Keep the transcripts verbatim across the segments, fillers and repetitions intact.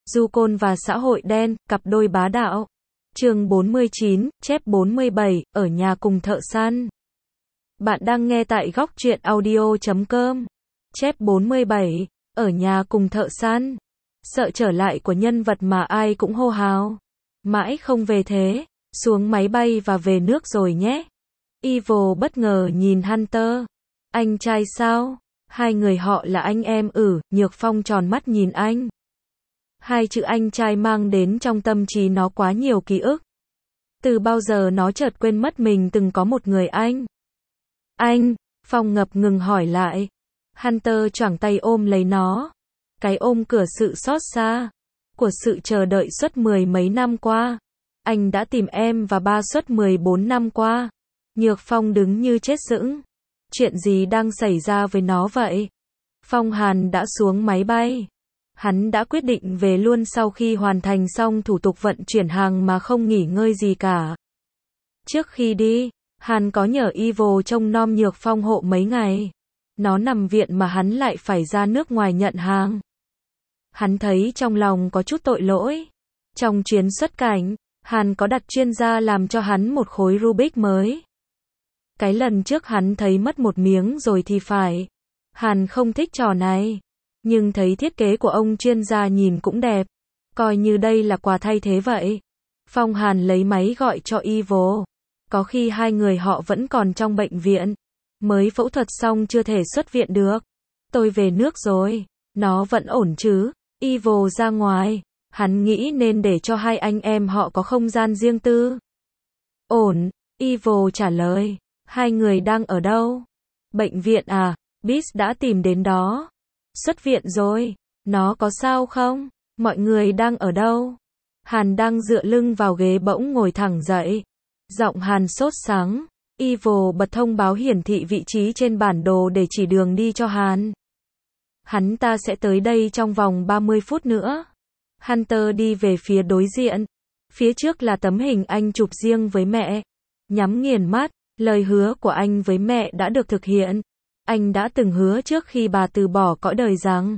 Du Côn và xã hội đen, cặp đôi bá đạo. Chương bốn mươi chín, chép bốn mươi bảy, ở nhà cùng thợ săn. Bạn đang nghe tại góc truyện audio chấm com. Chép bốn mươi bảy, ở nhà cùng thợ săn. Sợ trở lại của nhân vật mà ai cũng hô hào. Mãi không về thế, xuống máy bay và về nước rồi nhé. Evil bất ngờ nhìn Hunter. Anh trai sao? Hai người họ là anh em ử, Nhược Phong tròn mắt nhìn anh. Hai chữ anh trai mang đến trong tâm trí nó quá nhiều ký ức. Từ bao giờ nó chợt quên mất mình từng có một người anh. Anh, Phong ngập ngừng hỏi lại. Hunter choàng tay ôm lấy nó. Cái ôm cửa sự xót xa, của sự chờ đợi suốt mười mấy năm qua. Anh đã tìm em và ba suốt mười bốn năm qua. Nhược Phong đứng như chết sững. Chuyện gì đang xảy ra với nó vậy? Phong Hàn đã xuống máy bay. Hắn đã quyết định về luôn sau khi hoàn thành xong thủ tục vận chuyển hàng mà không nghỉ ngơi gì cả. Trước khi đi, Hàn có nhờ Evil trông nom Nhược Phong hộ mấy ngày. Nó nằm viện mà hắn lại phải ra nước ngoài nhận hàng. Hắn thấy trong lòng có chút tội lỗi. Trong chuyến xuất cảnh, Hàn có đặt chuyên gia làm cho hắn một khối Rubik mới. Cái lần trước hắn thấy mất một miếng rồi thì phải. Hàn không thích trò này. Nhưng thấy thiết kế của ông chuyên gia nhìn cũng đẹp. Coi như đây là quà thay thế vậy. Phong Hàn lấy máy gọi cho Evil. Có khi hai người họ vẫn còn trong bệnh viện. Mới phẫu thuật xong chưa thể xuất viện được. Tôi về nước rồi. Nó vẫn ổn chứ? Evil ra ngoài. Hắn nghĩ nên để cho hai anh em họ có không gian riêng tư. Ổn. Evil trả lời. Hai người đang ở đâu? Bệnh viện à? Biz đã tìm đến đó. Xuất viện rồi. Nó có sao không? Mọi người đang ở đâu? Hàn đang dựa lưng vào ghế bỗng ngồi thẳng dậy. Giọng Hàn sốt sắng. Evil bật thông báo hiển thị vị trí trên bản đồ để chỉ đường đi cho Hàn. Hắn ta sẽ tới đây trong vòng ba mươi phút nữa. Hunter đi về phía đối diện. Phía trước là tấm hình anh chụp riêng với mẹ. Nhắm nghiền mắt, lời hứa của anh với mẹ đã được thực hiện. Anh đã từng hứa trước khi bà từ bỏ cõi đời rằng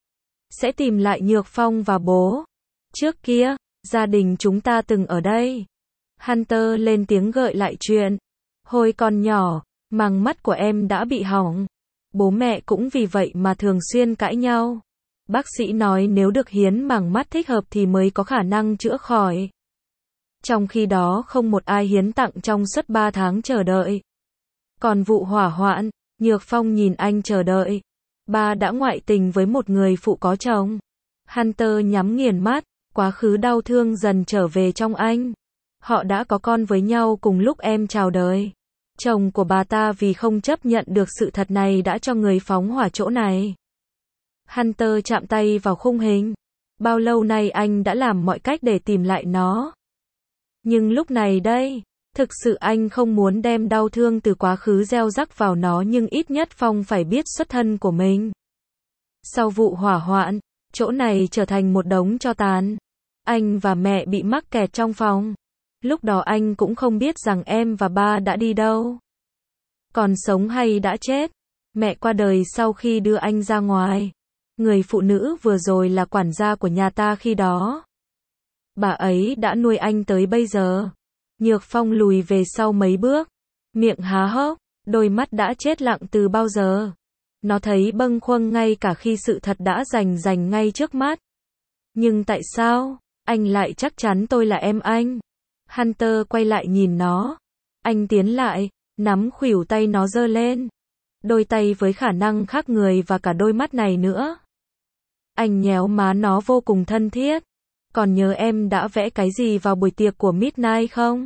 sẽ tìm lại Nhược Phong và bố. Trước kia, gia đình chúng ta từng ở đây. Hunter lên tiếng gợi lại chuyện. Hồi còn nhỏ, màng mắt của em đã bị hỏng. Bố mẹ cũng vì vậy mà thường xuyên cãi nhau. Bác sĩ nói nếu được hiến màng mắt thích hợp thì mới có khả năng chữa khỏi. Trong khi đó không một ai hiến tặng trong suốt ba tháng chờ đợi. Còn vụ hỏa hoạn, Nhược Phong nhìn anh chờ đợi. Ba đã ngoại tình với một người phụ có chồng. Hunter nhắm nghiền mắt, quá khứ đau thương dần trở về trong anh. Họ đã có con với nhau cùng lúc em chào đời. Chồng của bà ta vì không chấp nhận được sự thật này đã cho người phóng hỏa chỗ này. Hunter chạm tay vào khung hình. Bao lâu nay anh đã làm mọi cách để tìm lại nó. Nhưng lúc này đây, thực sự anh không muốn đem đau thương từ quá khứ gieo rắc vào nó nhưng ít nhất Phong phải biết xuất thân của mình. Sau vụ hỏa hoạn, chỗ này trở thành một đống tro tàn. Anh và mẹ bị mắc kẹt trong phòng. Lúc đó anh cũng không biết rằng em và ba đã đi đâu. Còn sống hay đã chết. Mẹ qua đời sau khi đưa anh ra ngoài. Người phụ nữ vừa rồi là quản gia của nhà ta khi đó. Bà ấy đã nuôi anh tới bây giờ. Nhược Phong lùi về sau mấy bước. Miệng há hốc, đôi mắt đã chết lặng từ bao giờ. Nó thấy bâng khuâng ngay cả khi sự thật đã rành rành ngay trước mắt. Nhưng tại sao, anh lại chắc chắn tôi là em anh? Hunter quay lại nhìn nó. Anh tiến lại, nắm khuỷu tay nó giơ lên. Đôi tay với khả năng khác người và cả đôi mắt này nữa. Anh nhéo má nó vô cùng thân thiết. Còn nhớ em đã vẽ cái gì vào buổi tiệc của Midnight không?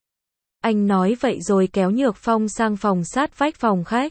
Anh nói vậy rồi kéo Nhược Phong sang phòng sát vách phòng khách.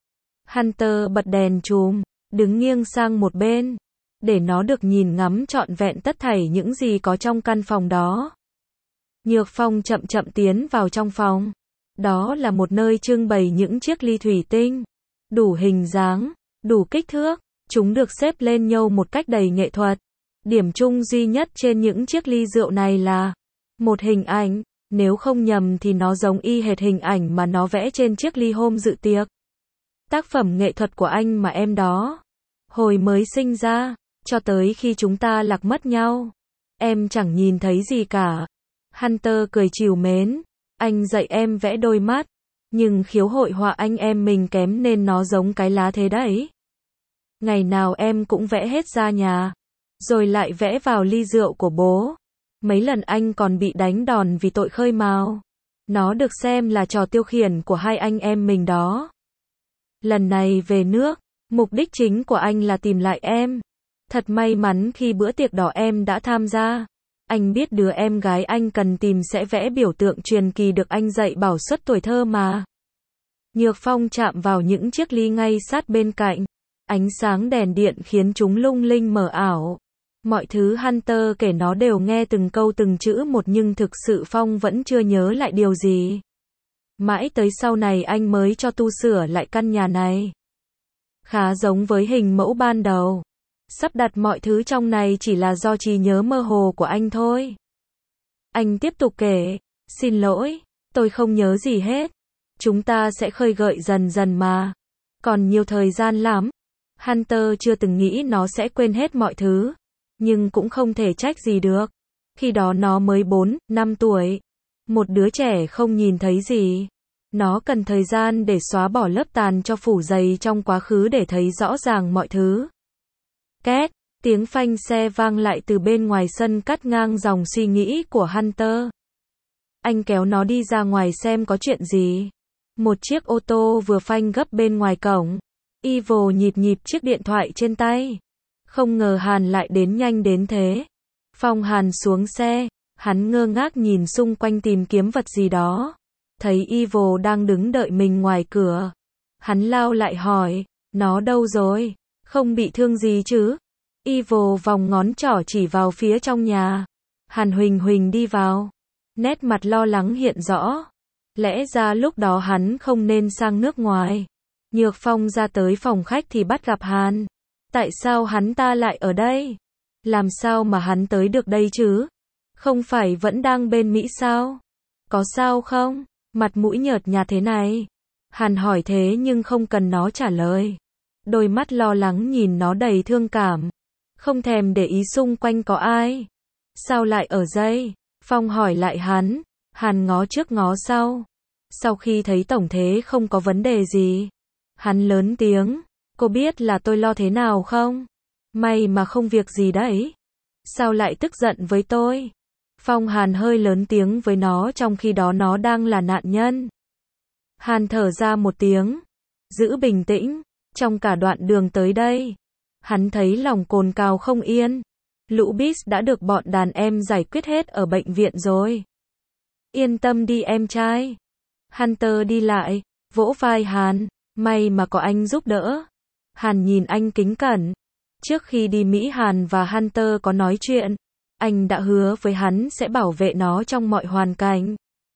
Hunter bật đèn chùm, đứng nghiêng sang một bên. Để nó được nhìn ngắm trọn vẹn tất thảy những gì có trong căn phòng đó. Nhược Phong chậm chậm tiến vào trong phòng. Đó là một nơi trưng bày những chiếc ly thủy tinh. Đủ hình dáng, đủ kích thước. Chúng được xếp lên nhau một cách đầy nghệ thuật. Điểm chung duy nhất trên những chiếc ly rượu này là một hình ảnh. Nếu không nhầm thì nó giống y hệt hình ảnh mà nó vẽ trên chiếc ly hôm dự tiệc. Tác phẩm nghệ thuật của anh mà em đó. Hồi mới sinh ra, cho tới khi chúng ta lạc mất nhau. Em chẳng nhìn thấy gì cả. Hunter cười trìu mến. Anh dạy em vẽ đôi mắt. Nhưng khiếu hội họa anh em mình kém nên nó giống cái lá thế đấy. Ngày nào em cũng vẽ hết ra nhà. Rồi lại vẽ vào ly rượu của bố. Mấy lần anh còn bị đánh đòn vì tội khơi mào. Nó được xem là trò tiêu khiển của hai anh em mình đó. Lần này về nước, mục đích chính của anh là tìm lại em. Thật may mắn khi bữa tiệc đỏ em đã tham gia. Anh biết đứa em gái anh cần tìm sẽ vẽ biểu tượng truyền kỳ được anh dạy bảo suốt tuổi thơ mà. Nhược Phong chạm vào những chiếc ly ngay sát bên cạnh. Ánh sáng đèn điện khiến chúng lung linh mờ ảo. Mọi thứ Hunter kể nó đều nghe từng câu từng chữ một nhưng thực sự Phong vẫn chưa nhớ lại điều gì. Mãi tới sau này anh mới cho tu sửa lại căn nhà này. Khá giống với hình mẫu ban đầu. Sắp đặt mọi thứ trong này chỉ là do trí nhớ mơ hồ của anh thôi. Anh tiếp tục kể. Xin lỗi, tôi không nhớ gì hết. Chúng ta sẽ khơi gợi dần dần mà. Còn nhiều thời gian lắm. Hunter chưa từng nghĩ nó sẽ quên hết mọi thứ. Nhưng cũng không thể trách gì được. Khi đó nó mới bốn, năm tuổi. Một đứa trẻ không nhìn thấy gì. Nó cần thời gian để xóa bỏ lớp tàn cho phủ dày trong quá khứ để thấy rõ ràng mọi thứ. Két, tiếng phanh xe vang lại từ bên ngoài sân cắt ngang dòng suy nghĩ của Hunter. Anh kéo nó đi ra ngoài xem có chuyện gì. Một chiếc ô tô vừa phanh gấp bên ngoài cổng. Evil nhịp nhịp chiếc điện thoại trên tay. Không ngờ Hàn lại đến nhanh đến thế. Phong Hàn xuống xe, hắn ngơ ngác nhìn xung quanh tìm kiếm vật gì đó. Thấy Evil đang đứng đợi mình ngoài cửa. Hắn lao lại hỏi, nó đâu rồi? Không bị thương gì chứ? Evil vòng ngón trỏ chỉ vào phía trong nhà. Hàn Huỳnh Huỳnh đi vào. Nét mặt lo lắng hiện rõ. Lẽ ra lúc đó hắn không nên sang nước ngoài. Nhược Phong ra tới phòng khách thì bắt gặp Hàn. Tại sao hắn ta lại ở đây? Làm sao mà hắn tới được đây chứ? Không phải vẫn đang bên Mỹ sao? Có sao không? Mặt mũi nhợt nhạt thế này. Hàn hỏi thế nhưng không cần nó trả lời. Đôi mắt lo lắng nhìn nó đầy thương cảm. Không thèm để ý xung quanh có ai. Sao lại ở đây? Phong hỏi lại hắn. Hàn ngó trước ngó sau. Sau khi thấy tổng thế không có vấn đề gì. Hắn lớn tiếng. Cô biết là tôi lo thế nào không? May mà không việc gì đấy. Sao lại tức giận với tôi? Phong Hàn hơi lớn tiếng với nó trong khi đó nó đang là nạn nhân. Hàn thở ra một tiếng. Giữ bình tĩnh. Trong cả đoạn đường tới đây. Hắn thấy lòng cồn cào không yên. Lũ Beast đã được bọn đàn em giải quyết hết ở bệnh viện rồi. Yên tâm đi em trai. Hunter đi lại. Vỗ vai Hàn. May mà có anh giúp đỡ. Hàn nhìn anh kính cẩn. Trước khi đi Mỹ Hàn và Hunter có nói chuyện. Anh đã hứa với hắn sẽ bảo vệ nó trong mọi hoàn cảnh.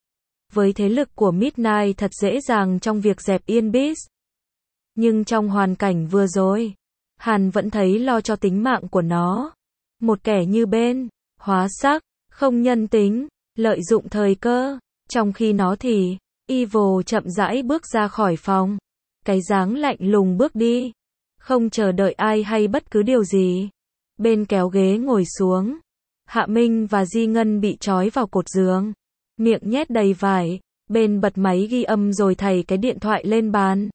Với thế lực của Midnight thật dễ dàng trong việc dẹp yên Beast. Nhưng trong hoàn cảnh vừa rồi, Hàn vẫn thấy lo cho tính mạng của nó. Một kẻ như bên, hóa sắc, không nhân tính, lợi dụng thời cơ. Trong khi nó thì, Evil chậm rãi bước ra khỏi phòng. Cái dáng lạnh lùng bước đi. Không chờ đợi ai hay bất cứ điều gì. Bên kéo ghế ngồi xuống. Hạ Minh và Di Ngân bị trói vào cột giường. Miệng nhét đầy vải. Bên bật máy ghi âm rồi thầy cái điện thoại lên bàn.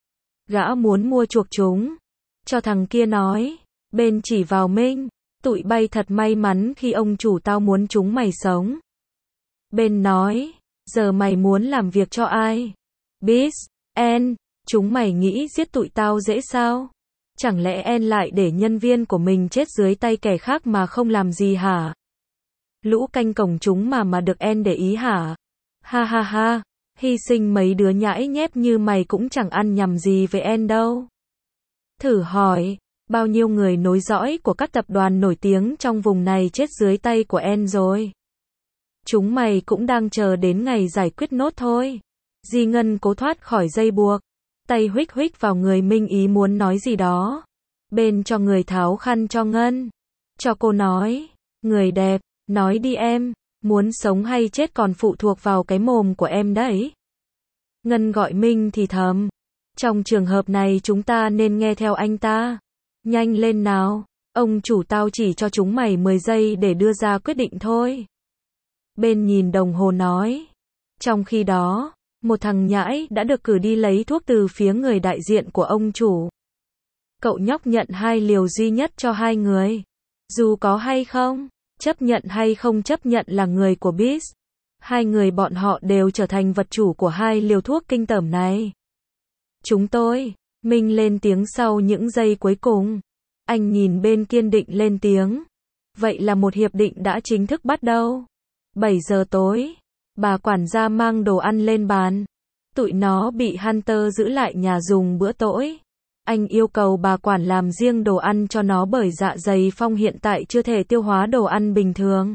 Gã muốn mua chuộc chúng. Cho thằng kia nói. Bên chỉ vào Minh. Tụi bay thật may mắn khi ông chủ tao muốn chúng mày sống. Bên nói. Giờ mày muốn làm việc cho ai? Beast, En. Chúng mày nghĩ giết tụi tao dễ sao? Chẳng lẽ En lại để nhân viên của mình chết dưới tay kẻ khác mà không làm gì hả? Lũ canh cổng chúng mà mà được En để ý hả? Ha ha ha, hy sinh mấy đứa nhãi nhép như mày cũng chẳng ăn nhầm gì với En đâu. Thử hỏi, bao nhiêu người nối dõi của các tập đoàn nổi tiếng trong vùng này chết dưới tay của En rồi? Chúng mày cũng đang chờ đến ngày giải quyết nốt thôi. Di Ngân cố thoát khỏi dây buộc. Tay huých huých vào người Minh ý muốn nói gì đó. Bên cho người tháo khăn cho Ngân. Cho cô nói. Người đẹp, nói đi em. Muốn sống hay chết còn phụ thuộc vào cái mồm của em đấy. Ngân gọi Minh thì thầm. Trong trường hợp này chúng ta nên nghe theo anh ta. Nhanh lên nào. Ông chủ tao chỉ cho chúng mày mười giây để đưa ra quyết định thôi. Bên nhìn đồng hồ nói. Trong khi đó, một thằng nhãi đã được cử đi lấy thuốc từ phía người đại diện của ông chủ. Cậu nhóc nhận hai liều duy nhất cho hai người. Dù có hay không, chấp nhận hay không chấp nhận là người của Beast. Hai người bọn họ đều trở thành vật chủ của hai liều thuốc kinh tởm này. Chúng tôi, Minh lên tiếng sau những giây cuối cùng. Anh nhìn bên kiên định lên tiếng. Vậy là một hiệp định đã chính thức bắt đầu. bảy giờ tối, bà quản gia mang đồ ăn lên bàn. Tụi nó bị Hunter giữ lại nhà dùng bữa tối. Anh yêu cầu bà quản làm riêng đồ ăn cho nó bởi dạ dày Phong hiện tại chưa thể tiêu hóa đồ ăn bình thường.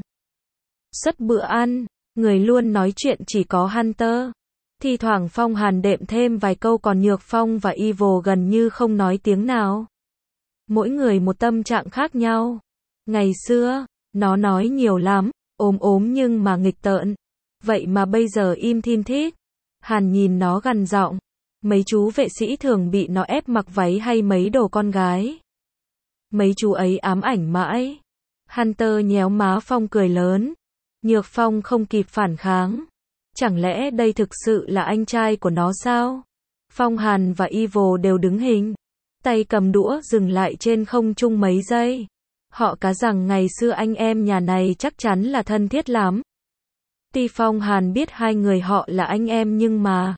Suốt bữa ăn, người luôn nói chuyện chỉ có Hunter. Thi thoảng Phong hàn đệm thêm vài câu còn Nhược Phong và Evil gần như không nói tiếng nào. Mỗi người một tâm trạng khác nhau. Ngày xưa, nó nói nhiều lắm, ốm ốm nhưng mà nghịch tợn. Vậy mà bây giờ im thin thít. Hàn nhìn nó gằn giọng. Mấy chú vệ sĩ thường bị nó ép mặc váy hay mấy đồ con gái. Mấy chú ấy ám ảnh mãi. Hunter nhéo má Phong cười lớn. Nhược Phong không kịp phản kháng. Chẳng lẽ đây thực sự là anh trai của nó sao? Phong Hàn và Evil đều đứng hình. Tay cầm đũa dừng lại trên không trung mấy giây. Họ cá rằng ngày xưa anh em nhà này chắc chắn là thân thiết lắm. Tuy Phong Hàn biết hai người họ là anh em nhưng mà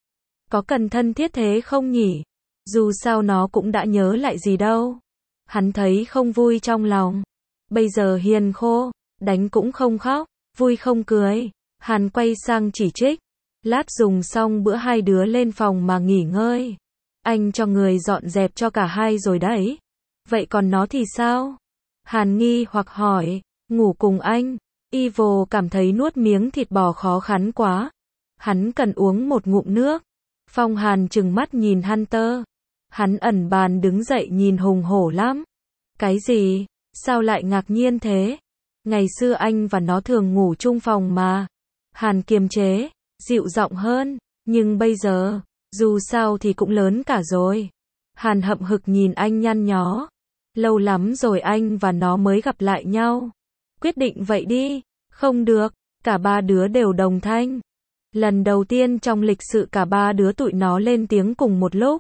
có cần thân thiết thế không nhỉ? Dù sao nó cũng đã nhớ lại gì đâu. Hắn thấy không vui trong lòng. Bây giờ hiền khô, đánh cũng không khóc, vui không cười. Hàn quay sang chỉ trích. Lát dùng xong bữa hai đứa lên phòng mà nghỉ ngơi. Anh cho người dọn dẹp cho cả hai rồi đấy. Vậy còn nó thì sao? Hàn nghi hoặc hỏi. Ngủ cùng anh. Evil cảm thấy nuốt miếng thịt bò khó khăn quá. Hắn cần uống một ngụm nước. Phong Hàn trừng mắt nhìn Hunter. Hắn ẩn bàn đứng dậy nhìn hùng hổ lắm. Cái gì? Sao lại ngạc nhiên thế? Ngày xưa anh và nó thường ngủ chung phòng mà. Hàn kiềm chế, dịu giọng hơn. Nhưng bây giờ, dù sao thì cũng lớn cả rồi. Hàn hậm hực nhìn anh nhăn nhó. Lâu lắm rồi anh và nó mới gặp lại nhau. Quyết định vậy đi. Không được. Cả ba đứa đều đồng thanh. Lần đầu tiên trong lịch sử cả ba đứa tụi nó lên tiếng cùng một lúc.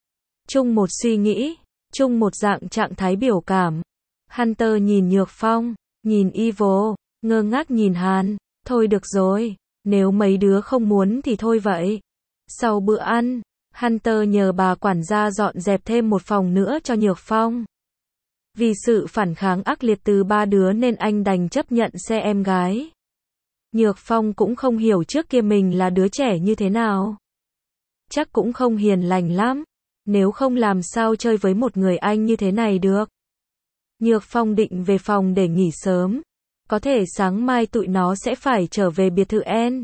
Chung một suy nghĩ. Chung một dạng trạng thái biểu cảm. Hunter nhìn Nhược Phong. Nhìn Evil. Ngơ ngác nhìn Hàn. Thôi được rồi. Nếu mấy đứa không muốn thì thôi vậy. Sau bữa ăn, Hunter nhờ bà quản gia dọn dẹp thêm một phòng nữa cho Nhược Phong. Vì sự phản kháng ác liệt từ ba đứa nên anh đành chấp nhận xe em gái. Nhược Phong cũng không hiểu trước kia mình là đứa trẻ như thế nào. Chắc cũng không hiền lành lắm. Nếu không làm sao chơi với một người anh như thế này được. Nhược Phong định về phòng để nghỉ sớm. Có thể sáng mai tụi nó sẽ phải trở về biệt thự N.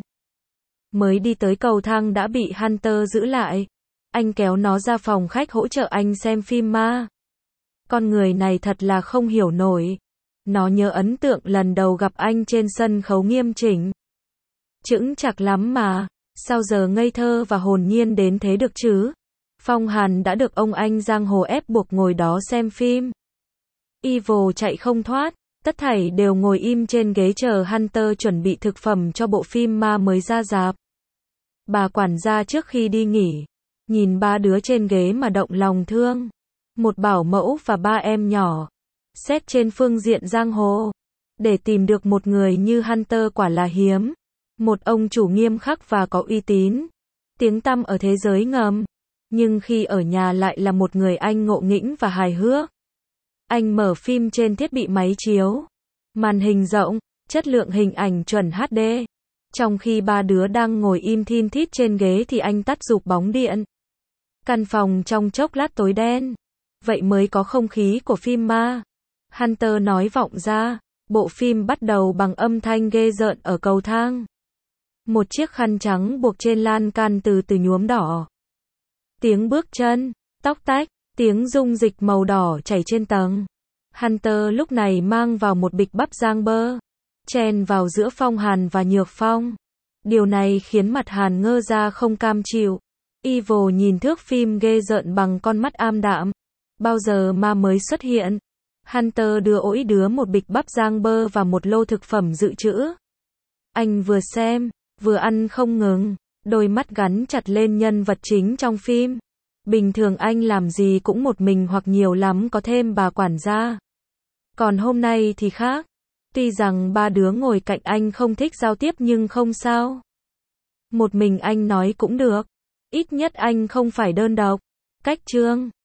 Mới đi tới cầu thang đã bị Hunter giữ lại. Anh kéo nó ra phòng khách hỗ trợ anh xem phim ma. Con người này thật là không hiểu nổi. Nó nhớ ấn tượng lần đầu gặp anh trên sân khấu nghiêm chỉnh. Chững chạc lắm mà. Sao giờ ngây thơ và hồn nhiên đến thế được chứ? Phong Hàn đã được ông anh giang hồ ép buộc ngồi đó xem phim. Evil chạy không thoát. Tất thảy đều ngồi im trên ghế chờ Hunter chuẩn bị thực phẩm cho bộ phim ma mới ra rạp. Bà quản gia trước khi đi nghỉ, nhìn ba đứa trên ghế mà động lòng thương. Một bảo mẫu và ba em nhỏ. Xét trên phương diện giang hồ, để tìm được một người như Hunter quả là hiếm. Một ông chủ nghiêm khắc và có uy tín. Tiếng tăm ở thế giới ngầm. Nhưng khi ở nhà lại là một người anh ngộ nghĩnh và hài hước. Anh mở phim trên thiết bị máy chiếu. Màn hình rộng, chất lượng hình ảnh chuẩn hát đê. Trong khi ba đứa đang ngồi im thin thít trên ghế thì anh tắt rụp bóng điện. Căn phòng trong chốc lát tối đen. Vậy mới có không khí của phim ma. Hunter nói vọng ra. Bộ phim bắt đầu bằng âm thanh ghê rợn ở cầu thang. Một chiếc khăn trắng buộc trên lan can từ từ nhuốm đỏ. Tiếng bước chân, tóc tách, tiếng dung dịch màu đỏ chảy trên tầng. Hunter lúc này mang vào một bịch bắp rang bơ, chen vào giữa Phong Hàn và Nhược Phong. Điều này khiến mặt Hàn ngơ ra không cam chịu. Evil nhìn thước phim ghê rợn bằng con mắt am đạm. Bao giờ ma mới xuất hiện? Hunter đưa ỗi đứa một bịch bắp rang bơ và một lô thực phẩm dự trữ. Anh vừa xem, vừa ăn không ngừng, đôi mắt gắn chặt lên nhân vật chính trong phim. Bình thường anh làm gì cũng một mình hoặc nhiều lắm có thêm bà quản gia. Còn hôm nay thì khác. Tuy rằng ba đứa ngồi cạnh anh không thích giao tiếp nhưng không sao. Một mình anh nói cũng được. Ít nhất anh không phải đơn độc. Cách chương